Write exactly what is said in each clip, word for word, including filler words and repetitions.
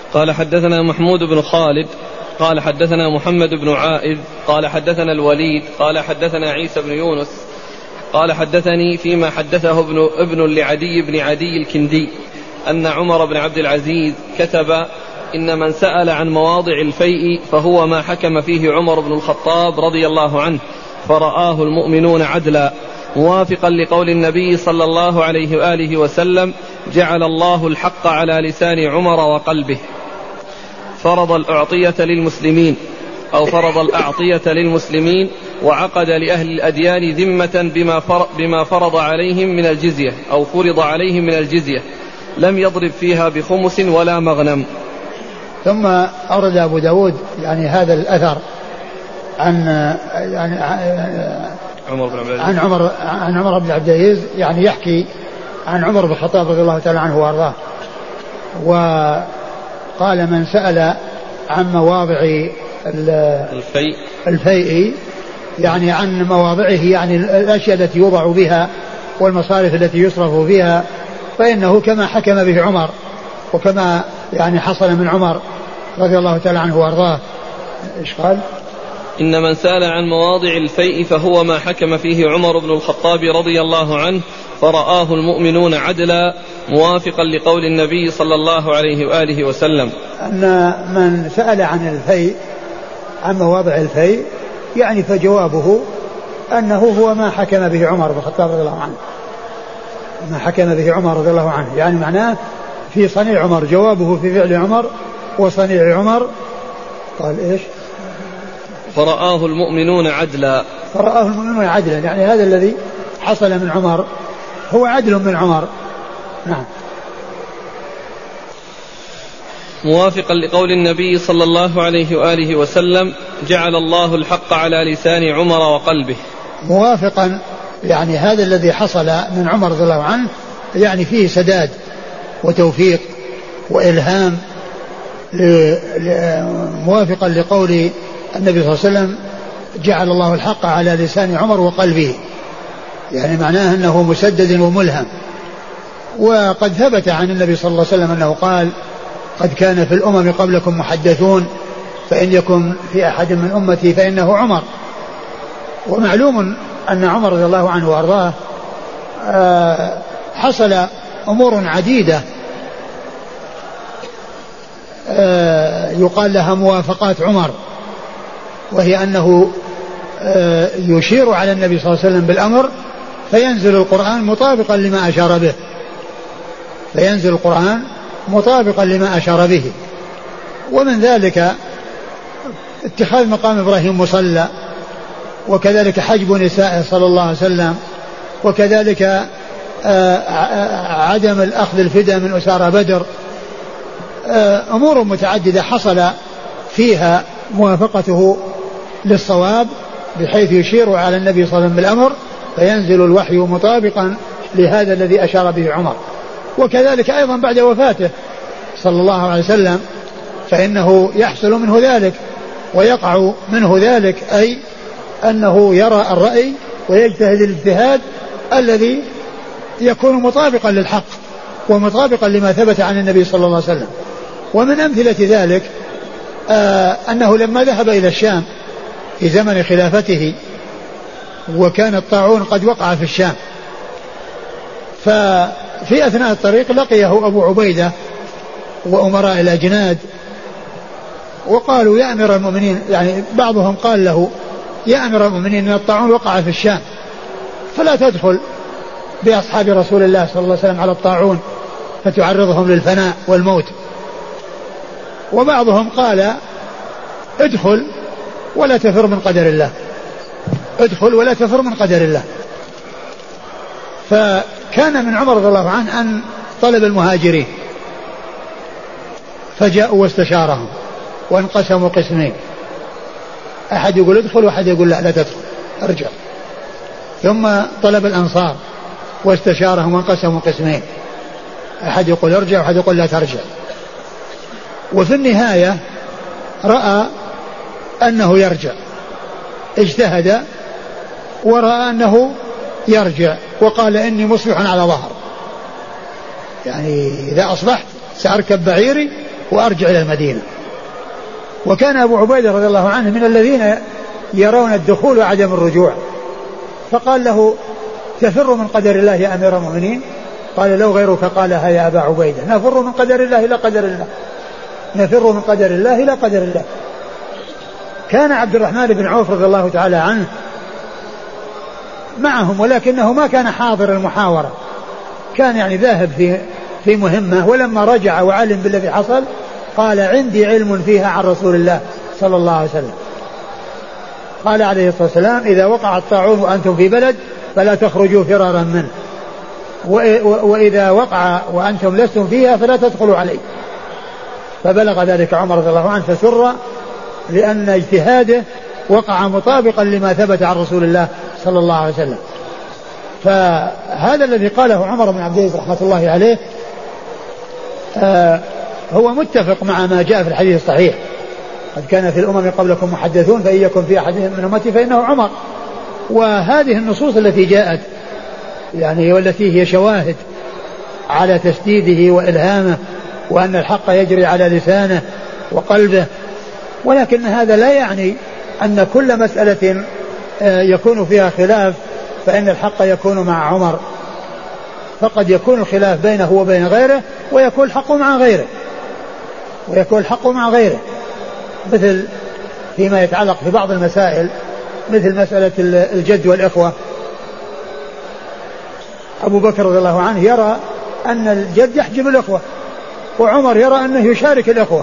قال حدثنا محمود بن خالد قال حدثنا محمد بن عائذ قال حدثنا الوليد قال حدثنا عيسى بن يونس قال حدثني فيما حدثه ابن, ابن لعدي بن عدي الكندي أن عمر بن عبد العزيز كتب إن من سأل عن مواضع الفيء فهو ما حكم فيه عمر بن الخطاب رضي الله عنه فرآه المؤمنون عدلا، موافقا لقول النبي صلى الله عليه وآله وسلم: جعل الله الحق على لسان عمر وقلبه. فرض الأعطية للمسلمين أو فرض الأعطية للمسلمين وعقد لأهل الأديان ذمة بما فرض عليهم من الجزية أو فرض عليهم من الجزية، لم يضرب فيها بخمس ولا مغنم. ثم أورد أبو داود يعني هذا الأثر عن يعني عمر بن عبد عن عمر عن عمر بن عبد العزيز، يعني يحكي عن عمر بن الخطاب رضي الله تعالى عنه وارضاه، وقال: من سأل عن مواضع الفيء الفيء يعني عن مواضعه، يعني الأشياء التي يوضع بها والمصارف التي يصرف فيها، فإنه كما حكم به عمر وكما يعني حصل من عمر رضي الله تعالى عنه وارضاه. ايش قال؟ إن من سأل عن مواضع الفيء فهو ما حكم فيه عمر بن الخطاب رضي الله عنه فرآه المؤمنون عدلا، موافقا لقول النبي صلى الله عليه وآله وسلم. أن من سأل عن الفيء عن مواضع الفيء يعني فجوابه أنه هو ما حكم به عمر بن الخطاب رضي الله عنه، ما حكم به عمر رضي الله عنه، يعني معناه في صنيع عمر، جوابه في فعل عمر وصنيع عمر. قال إيش؟ فرآه المؤمنون عدلا. فرآه المؤمنون عدلا، يعني هذا الذي حصل من عمر هو عدل من عمر. نعم. موافقا لقول النبي صلى الله عليه وآله وسلم: جعل الله الحق على لسان عمر وقلبه. موافقا يعني هذا الذي حصل من عمر رضي الله عنه يعني فيه سداد وتوفيق وإلهام، موافقا لقول النبي صلى الله عليه وسلم: جعل الله الحق على لسان عمر وقلبه، يعني معناه أنه مسدد وملهم. وقد ثبت عن النبي صلى الله عليه وسلم أنه قال: قد كان في الأمم قبلكم محدثون، فإن يكن في أحد من أمتي فإنه عمر. ومعلوم أن عمر رضي الله عنه وأرضاه حصل أمور عديدة يقال لها موافقات عمر، وهي أنه يشير على النبي صلى الله عليه وسلم بالأمر فينزل القرآن مطابقا لما أشار به، فينزل القرآن مطابقا لما أشار به. ومن ذلك اتخاذ مقام إبراهيم مصلى، وكذلك حجب نسائه صلى الله عليه وسلم، وكذلك عدم الأخذ الفداء من أسارى بدر. أمور متعددة حصل فيها موافقته للصواب بحيث يشير على النبي صلى الله عليه وسلم بالأمر فينزل الوحي مطابقا لهذا الذي أشار به عمر. وكذلك أيضا بعد وفاته صلى الله عليه وسلم فإنه يحصل منه ذلك ويقع منه ذلك، أي أنه يرى الرأي ويجتهد الاجتهاد الذي يكون مطابقا للحق ومطابقا لما ثبت عن النبي صلى الله عليه وسلم. ومن أمثلة ذلك آه أنه لما ذهب إلى الشام في زمن خلافته وكان الطاعون قد وقع في الشام، ففي أثناء الطريق لقيه أبو عبيدة وأمراء الأجناد وقالوا: يا أمير المؤمنين، يعني بعضهم قال له: يا أمير المؤمنين، إن الطاعون وقع في الشام فلا تدخل بأصحاب رسول الله صلى الله عليه وسلم على الطاعون فتعرضهم للفناء والموت. وبعضهم قال: ادخل ولا تفر من قدر الله، ادخل ولا تفر من قدر الله. فكان من عمر رضي الله عنه أن طلب المهاجرين فجاءوا واستشارهم وانقسموا قسمين، أحد يقول ادخل وأحد يقول لا لا تدخل ارجع. ثم طلب الأنصار واستشارهم وانقسموا قسمين، أحد يقول ارجع وأحد يقول لا ترجع. وفي النهاية رأى أنه يرجع، اجتهد ورأى أنه يرجع وقال: إني مصبح على ظهر، يعني إذا أصبحت سأركب بعيري وأرجع إلى المدينة. وكان أبو عبيدة رضي الله عنه من الذين يرون الدخول وعدم الرجوع، فقال له تفر من قدر الله يا أمير المؤمنين؟ قال لو غيرك قالها يا أبا عبيدة، نفر من قدر الله إلى قدر الله، نفر من قدر الله إلى قدر الله. كان عبد الرحمن بن عوف رضي الله تعالى عنه معهم، ولكنه ما كان حاضر المحاورة، كان يعني ذاهب في في مهمة، ولما رجع وعلم بالذي حصل قال عندي علم فيها عن رسول الله صلى الله عليه وسلم. قال عليه الصلاة والسلام إذا وقع الطاعون وأنتم في بلد فلا تخرجوا فرارا منه، وإذا وقع وأنتم لستم فيها فلا تدخلوا عليه. فبلغ ذلك عمر رضي الله عنه فسر، لأن اجتهاده وقع مطابقا لما ثبت عن رسول الله صلى الله عليه وسلم. فهذا الذي قاله عمر بن عبد العزيز رحمة الله عليه آه هو متفق مع ما جاء في الحديث الصحيح: قد كان في الأمم قبلكم محدثون فإن يكن في أحد من أمتي فإنه عمر. وهذه النصوص التي جاءت يعني والتي هي شواهد على تسديده وإلهامه وأن الحق يجري على لسانه وقلبه، ولكن هذا لا يعني أن كل مسألة يكون فيها خلاف فإن الحق يكون مع عمر، فقد يكون الخلاف بينه وبين غيره ويكون الحق مع غيره ويكون الحق مع غيره مثل فيما يتعلق في بعض المسائل، مثل مسألة الجد والإخوة. أبو بكر رضي الله عنه يرى أن الجد يحجب الإخوة، وعمر يرى أنه يشارك الإخوة.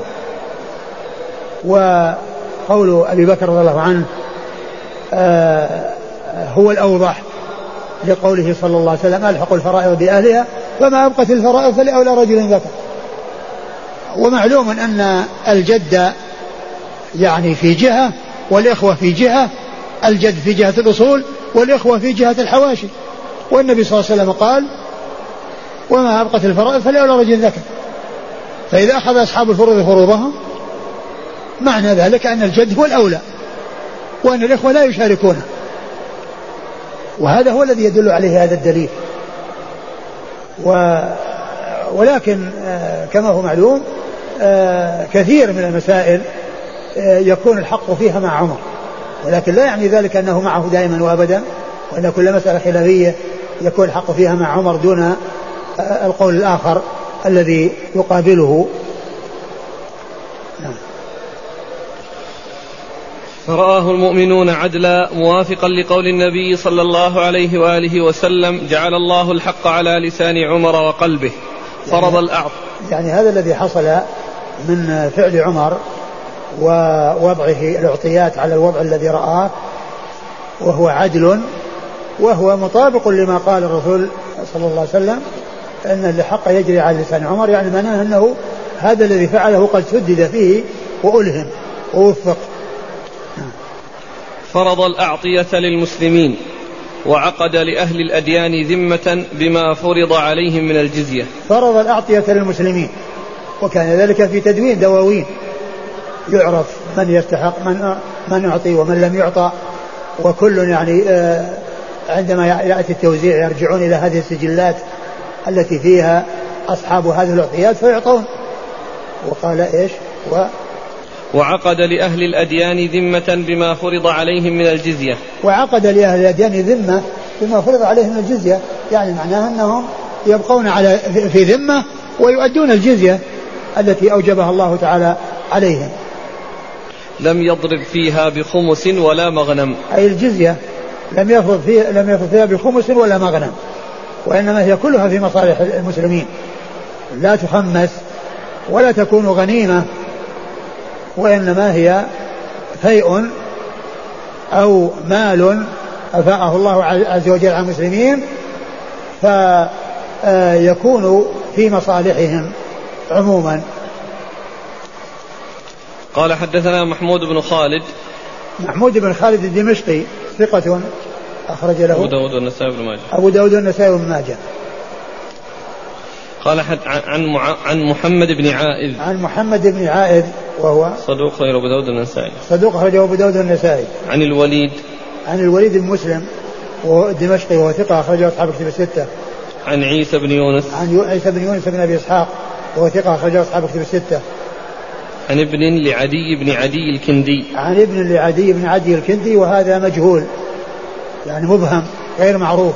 وقول أبي بكر رضي الله عنه آه هو الأوضح لقوله صلى الله عليه وسلم ألحق الفرائض بأهلها فما أبقت الفرائض فلأولى رجل ذكر. ومعلوم أن الجد يعني في جهة والإخوة في جهة، الجد في جهة الأصول والإخوة في جهة الحواشي، والنبي صلى الله عليه وسلم قال وما أبقت الفرائض فلأولى رجل ذكر. فإذا أخذ أصحاب الفروض فروضهم معنى ذلك أن الجد هو الأولى وأن الإخوة لا يشاركونه، وهذا هو الذي يدل عليه هذا الدليل. و ولكن كما هو معلوم كثير من المسائل يكون الحق فيها مع عمر، ولكن لا يعني ذلك أنه معه دائما وأبدا، وأن كل مسألة خلافية يكون الحق فيها مع عمر دون القول الآخر الذي يقابله. فرآه المؤمنون عدلا موافقا لقول النبي صلى الله عليه وآله وسلم جعل الله الحق على لسان عمر وقلبه فرض يعني الأعط يعني هذا الذي حصل من فعل عمر ووضعه الأعطيات على الوضع الذي رآه وهو عدل وهو مطابق لما قال الرسول صلى الله عليه وسلم أن الحق يجري على لسان عمر، يعني معناه أنه هذا الذي فعله قد سدد فيه وألهم ووفق. فرض الأعطية للمسلمين وعقد لأهل الأديان ذمة بما فرض عليهم من الجزية. فرض الأعطية للمسلمين، وكان ذلك في تدوين دواوين يعرف من يستحق من من يعطي ومن لم يعطى، وكل يعني عندما يأتي التوزيع يرجعون إلى هذه السجلات التي فيها أصحاب هذه الأعطيات فيعطون. وقال إيش و وعقد لأهل الأديان ذمة بما فرض عليهم من الجزية. وعقد لأهل الأديان ذمة بما فرض عليهم من الجزية، يعني معناها أنهم يبقون على في ذمة ويؤدون الجزية التي أوجبها الله تعالى عليهم. لم يضرب فيها بخمس ولا مغنم، أي الجزية لم يفرض فيها لم يفرض فيها بخمس ولا مغنم، وإنما هي كلها في مصالح المسلمين، لا تخمس ولا تكون غنيمة، وإنما هي فيء أو مال أفاءه الله عز وجل على المسلمين فيكون في مصالحهم عموما. قال حدثنا محمود بن خالد. محمود بن خالد الدمشقي ثقة أخرج له أبو داود والنسائي بن ماجه. أبو داود والنسائي بن ماجه. قال عن عن محمد بن عائذ. عن محمد بن عائذ وهو صدوق خير أبو داود والنسائي. صدوق أخرجه أبو داود والنسائي. عن الوليد. عن الوليد بن مسلم وهو الدمشقي وهو ثقة أخرجه أصحاب الكتب الستة. عن عيسى بن يونس. عن عيسى بن يونس بن أبي إسحاق وهو ثقة أخرجه أصحاب الكتب الستة. عن ابن لعدي بن عدي الكندي. عن ابن لعدي بن عدي الكندي وهذا مجهول يعني مبهم غير معروف.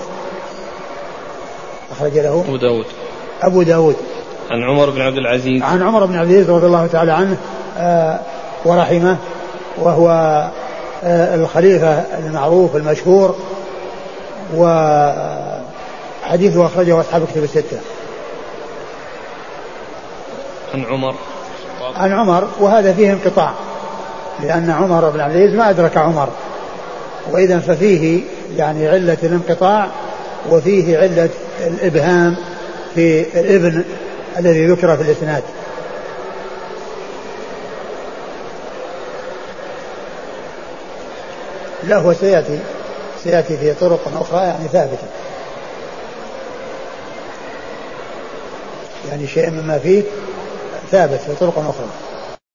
أخرج له أبو داود. أبو داود. عن عمر بن عبد العزيز. عن عمر بن عبد العزيز رضي الله تعالى عنه آه ورحمه، وهو آه الخليفة المعروف المشهور، وحديثه أخرجه أصحاب كتب الستة. عن عمر. عن عمر وهذا فيه انقطاع، لأن عمر بن عبد العزيز ما أدرك عمر، وإذا ففيه يعني علة الانقطاع وفيه علة الإبهام في الابن الذي ذكر في الإسناد. لا هو سيأتي سيأتي في طرق أخرى يعني ثابتة، يعني شيء مما فيه ثابت في طرق أخرى.